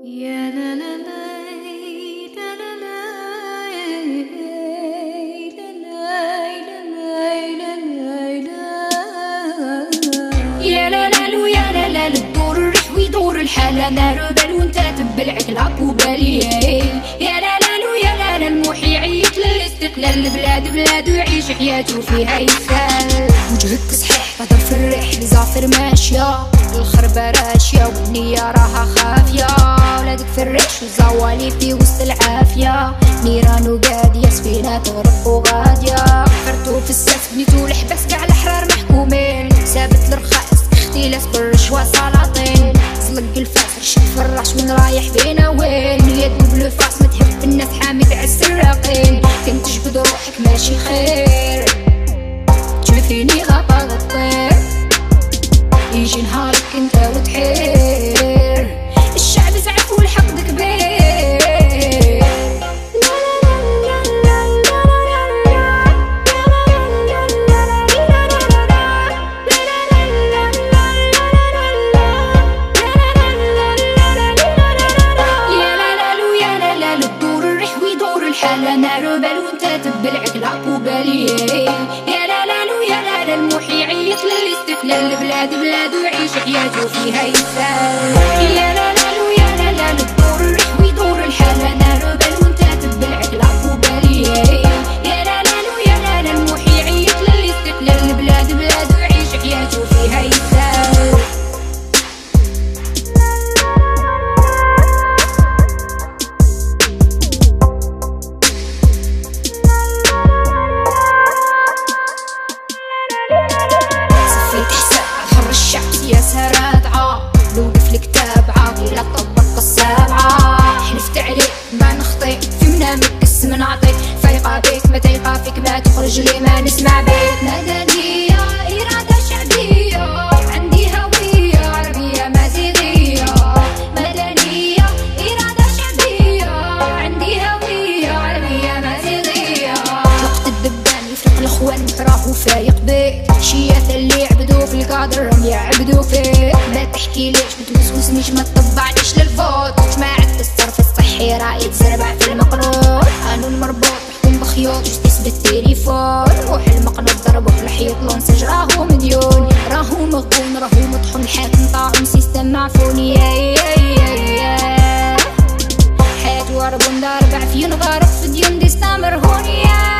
يا لا لا لا لا لا لا يا لا لا لو يا لا لا الدور الريح ويدور الحال انا ربل وانت تبلع كلاك وبالي يا لا لا لو يا لا لا الموحي يعيط للاستقلال البلاد بلاد ويعيش حياته فيها يسال وجهك صحيح هضر في الريح لزافر ماشيه الخربة راشيه والنية راها خافيه ولادك في الريش وزوالي في وسط العافيه نيران وقاديه سفينه تغرق وغاديه فرتو في الساس بنيتو الحباس كاع الاحرار محكومين ثابت الرخاص اختلاس بالرشوه سلاطين زلق الفاس رشد في الراس وين رايح بينا وين اليد بالفاس ما تحب الناس حامي تاع السراقين كنت تجبد روحك ماشي خير تشوفيني غابه غطير يجي نهارك انت وتحير الشعب زعف والحقد كبير يا لا لا لو يا لا لا الدور الريح ويدور الحال انا ربل وانت تبلع كلاك وبالي يا لا لا لو يا لا لا الموحي يعيط للاستقلال البلاد بلاد ويعيش حياته فيها يسال يا لا لا لو يا لا لا الدور الريح ويدور الحال انا ربل وانت تبلع كلاك وبالي يا لا لا لو يا لا لا الموحي يعيط للاستقلال البلاد بلاد ويعيش حياته فيها يسال سياسة رادعة لو قفلك تابعة ولا طبق السابعة حلفت عليك ما نخطي في منامك اسم نعطي فايقة بيك ما تيقى فيك ما تخرج لي ما نسمع بيك مدنية إرادة شعبية عندي هوية عربية مازيغية مدنية إرادة شعبية عندي هوية عربية مازيغية وقت الدبان يفرق الأخوان راهو فايق بيك شياثة اللي يعبدو في القادر راهم يعبدو فيك ما تحكي ليش ما توسوسنيش ما تطبعنيش للفوت جماعة الصرف الصحي راه يتزربع في المقنوط قانون مربوط محكوم بخيوط جستيس بالتليفون روح المقنوط ضربو في الحيط لونسج راهو مديون راهو مغبون راهو مطحون الحاكم طاعون سيستم معفون حياة وربون دار بعفين غارق في ديون ديستا مرهون